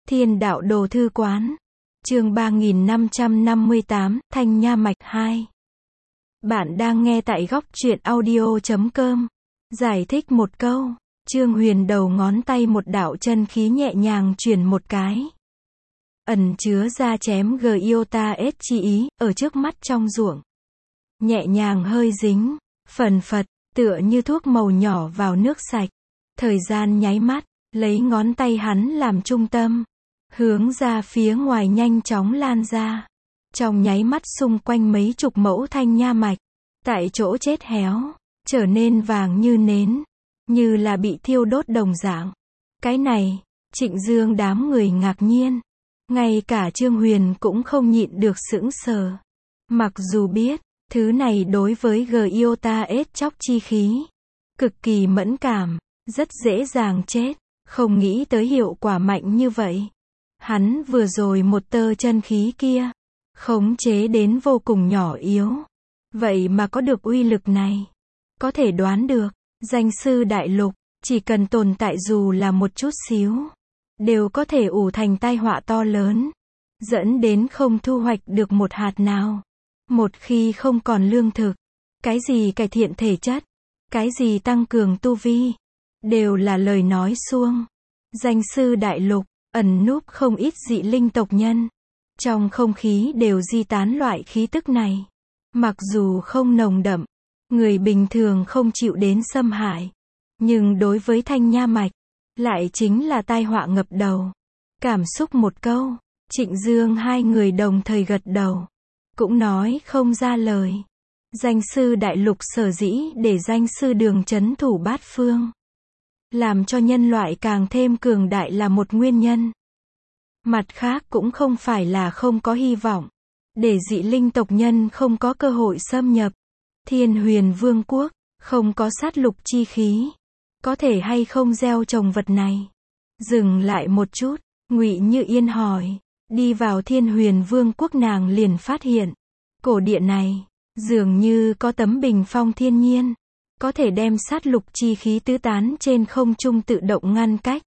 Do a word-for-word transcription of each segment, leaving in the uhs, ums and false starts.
Thiên đạo đồ thư quán. Chương ba nghìn năm trăm năm mươi tám, Thanh Nha Mạch hai. Bạn đang nghe tại góc truyện audio chấm com. Giải thích một câu. Trương Huyền đầu ngón tay một đạo chân khí nhẹ nhàng chuyển một cái. Ẩn chứa ra chém Giota S chi ý, ở trước mắt trong ruộng. Nhẹ nhàng hơi dính, phần phật, tựa như thuốc màu nhỏ vào nước sạch. Thời gian nháy mắt, lấy ngón tay hắn làm trung tâm. Hướng ra phía ngoài nhanh chóng lan ra. Trong nháy mắt xung quanh mấy chục mẫu thanh nha mạch. Tại chỗ chết héo, trở nên vàng như nến. Như là bị thiêu đốt đồng dạng. Cái này, Trịnh Dương đám người ngạc nhiên. Ngay cả Trương Huyền cũng không nhịn được sững sờ. Mặc dù biết, thứ này đối với Giota S chóc chi khí. Cực kỳ mẫn cảm, rất dễ dàng chết. Không nghĩ tới hiệu quả mạnh như vậy. Hắn vừa rồi một tơ chân khí kia, khống chế đến vô cùng nhỏ yếu. Vậy mà có được uy lực này. Có thể đoán được, danh sư đại lục, chỉ cần tồn tại dù là một chút xíu, đều có thể ủ thành tai họa to lớn. Dẫn đến không thu hoạch được một hạt nào. Một khi không còn lương thực, cái gì cải thiện thể chất, cái gì tăng cường tu vi, đều là lời nói suông. Danh sư đại lục, ẩn núp không ít dị linh tộc nhân. Trong không khí đều di tán loại khí tức này. Mặc dù không nồng đậm, người bình thường không chịu đến xâm hại. Nhưng đối với Thanh Nha Mạch, lại chính là tai họa ngập đầu. Cảm xúc một câu, Trịnh Dương hai người đồng thời gật đầu. Cũng nói không ra lời. Danh sư đại lục sở dĩ để danh sư đường trấn thủ bát phương. Làm cho nhân loại càng thêm cường đại là một nguyên nhân. Mặt khác cũng không phải là không có hy vọng. Để dị linh tộc nhân không có cơ hội xâm nhập. Thiên Huyền Vương quốc, không có sát lục chi khí. Có thể hay không gieo trồng vật này? Dừng lại một chút, Ngụy Như Yên hỏi. Đi vào Thiên Huyền Vương quốc nàng liền phát hiện. Cổ địa này, dường như có tấm bình phong thiên nhiên. Có thể đem sát lục chi khí tứ tán trên không trung tự động ngăn cách.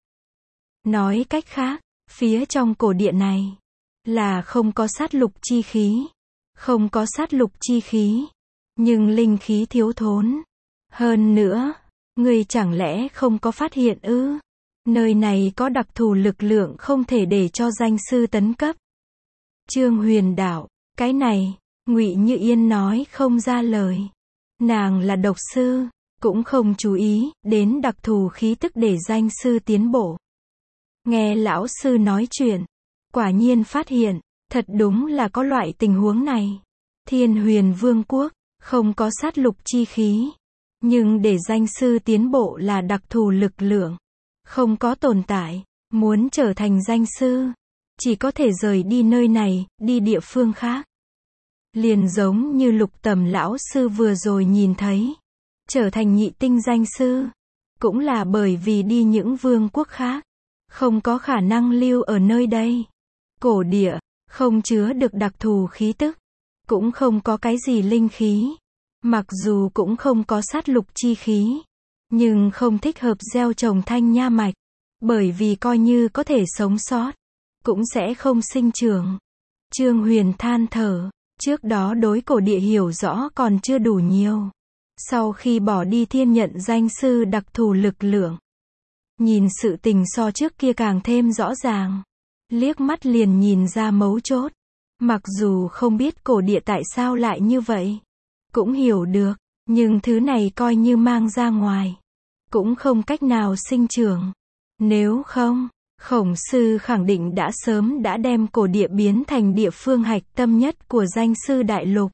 Nói cách khác, phía trong cổ địa này, là không có sát lục chi khí. Không có sát lục chi khí. Nhưng linh khí thiếu thốn. Hơn nữa, người chẳng lẽ không có phát hiện ư? Nơi này có đặc thù lực lượng không thể để cho danh sư tấn cấp. Trương Huyền đạo, cái này, Ngụy Như Yên nói không ra lời. Nàng là độc sư, cũng không chú ý đến đặc thù khí tức để danh sư tiến bộ. Nghe lão sư nói chuyện, quả nhiên phát hiện, thật đúng là có loại tình huống này. Thiên Huyền Vương quốc, không có sát lục chi khí. Nhưng để danh sư tiến bộ là đặc thù lực lượng. Không có tồn tại, muốn trở thành danh sư, chỉ có thể rời đi nơi này, đi địa phương khác. Liền giống như Lục Tầm lão sư vừa rồi nhìn thấy, trở thành nhị tinh danh sư, cũng là bởi vì đi những vương quốc khác, không có khả năng lưu ở nơi đây. Cổ địa, không chứa được đặc thù khí tức, cũng không có cái gì linh khí, mặc dù cũng không có sát lục chi khí, nhưng không thích hợp gieo trồng thanh nha mạch, bởi vì coi như có thể sống sót, cũng sẽ không sinh trưởng. Trương Huyền than thở. Trước đó đối cổ địa hiểu rõ còn chưa đủ nhiều. Sau khi bỏ đi thiên nhận danh sư đặc thù lực lượng, nhìn sự tình so trước kia càng thêm rõ ràng. Liếc mắt liền nhìn ra mấu chốt. Mặc dù không biết cổ địa tại sao lại như vậy, cũng hiểu được, nhưng thứ này coi như mang ra ngoài, cũng không cách nào sinh trưởng. Nếu không, Khổng sư khẳng định đã sớm đã đem cổ địa biến thành địa phương hạch tâm nhất của danh sư đại lục.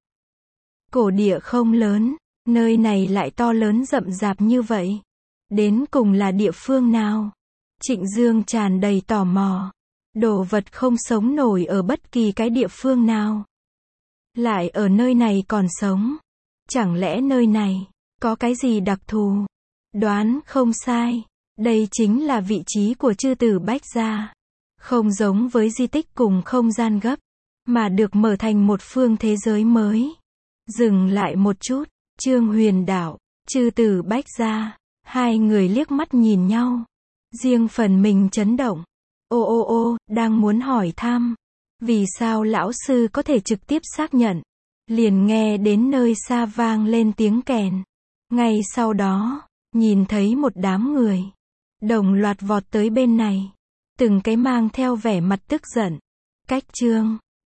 Cổ địa không lớn, nơi này lại to lớn rậm rạp như vậy. Đến cùng là địa phương nào? Trịnh Dương tràn đầy tò mò. Đồ vật không sống nổi ở bất kỳ cái địa phương nào. Lại ở nơi này còn sống. Chẳng lẽ nơi này có cái gì đặc thù? Đoán không sai. Đây chính là vị trí của chư tử Bách Gia. Không giống với di tích cùng không gian gấp, mà được mở thành một phương thế giới mới. Dừng lại một chút, Trương Huyền đạo, chư tử Bách Gia. Hai người liếc mắt nhìn nhau. Riêng phần mình chấn động. Ô ô ô, đang muốn hỏi thăm. Vì sao lão sư có thể trực tiếp xác nhận? Liền nghe đến nơi xa vang lên tiếng kèn. Ngay sau đó, nhìn thấy một đám người. Đồng loạt vọt tới bên này. Từng cái mang theo vẻ mặt tức giận. Cách chương.